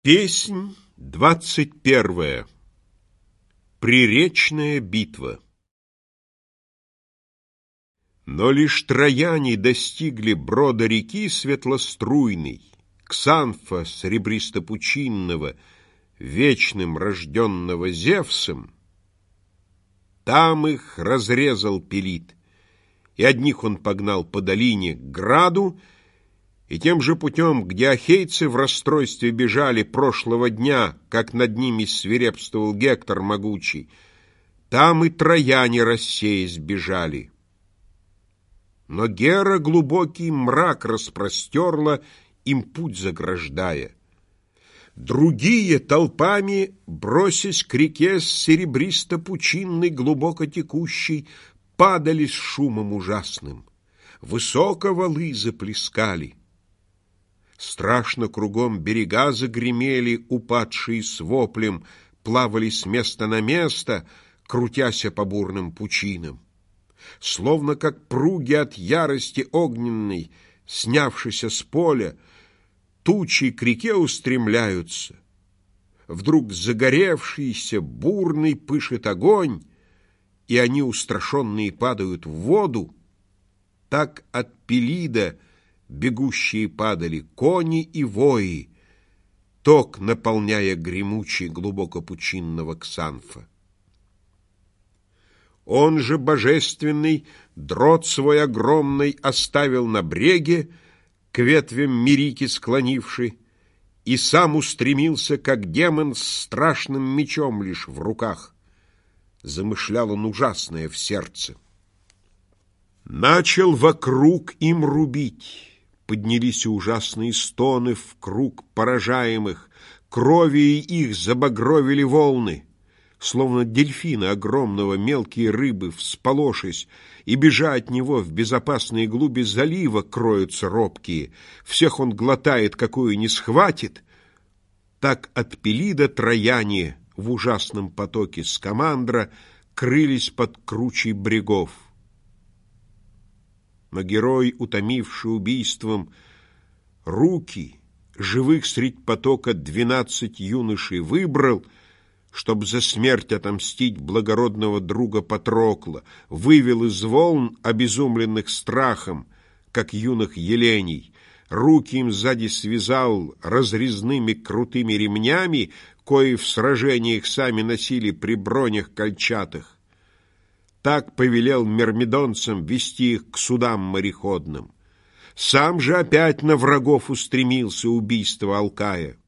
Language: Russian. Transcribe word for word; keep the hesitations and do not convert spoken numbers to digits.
Песнь двадцать первая. Приречная битва. Но лишь трояне достигли брода реки светлоструйной, Ксанфа сребристопучинного, вечным рожденного Зевсом. Там их разрезал Пелид, и одних он погнал по долине к граду, и тем же путем, где ахейцы в расстройстве бежали прошлого дня, как над ними свирепствовал Гектор могучий, там и трояне рассеясь бежали. Но Гера глубокий мрак распростерла, им путь заграждая. Другие, толпами, бросясь к реке с серебристо-пучинной, глубоко текущей, падали с шумом ужасным. Высоко валы заплескали. Страшно кругом берега загремели, упадшие с воплем, плавали с места на место, крутяся по бурным пучинам. Словно как пруги от ярости огненной, снявшися с поля, тучи к реке устремляются. Вдруг загоревшийся, бурный пышет огонь, и они, устрашенные, падают в воду. Так от Пелида бегущие падали кони и вои, ток наполняя гремучий глубокопучинного Ксанфа. Он же, божественный, дрот свой огромный оставил на бреге, к ветвям Мерики склонивший, и сам устремился, как демон, с страшным мечом лишь в руках. Замышлял он ужасное в сердце. Начал вокруг им рубить. Поднялись ужасные стоны в круг поражаемых, крови их забагровили волны. Словно дельфины огромного мелкие рыбы, всполошись, и бежа от него в безопасные глуби залива кроются робкие. Всех он глотает, какую не схватит. Так от Пелида трояне в ужасном потоке Скамандра крылись под кручей брегов. Но герой, утомивший убийством, руки живых средь потока двенадцать юношей выбрал, чтоб за смерть отомстить благородного друга Патрокла, вывел из волн, обезумленных страхом, как юных еленей, руки им сзади связал разрезными крутыми ремнями, кои в сражениях сами носили при бронях кольчатых. Так повелел мирмидонцам вести их к судам мореходным. Сам же опять на врагов устремился убийство алкая.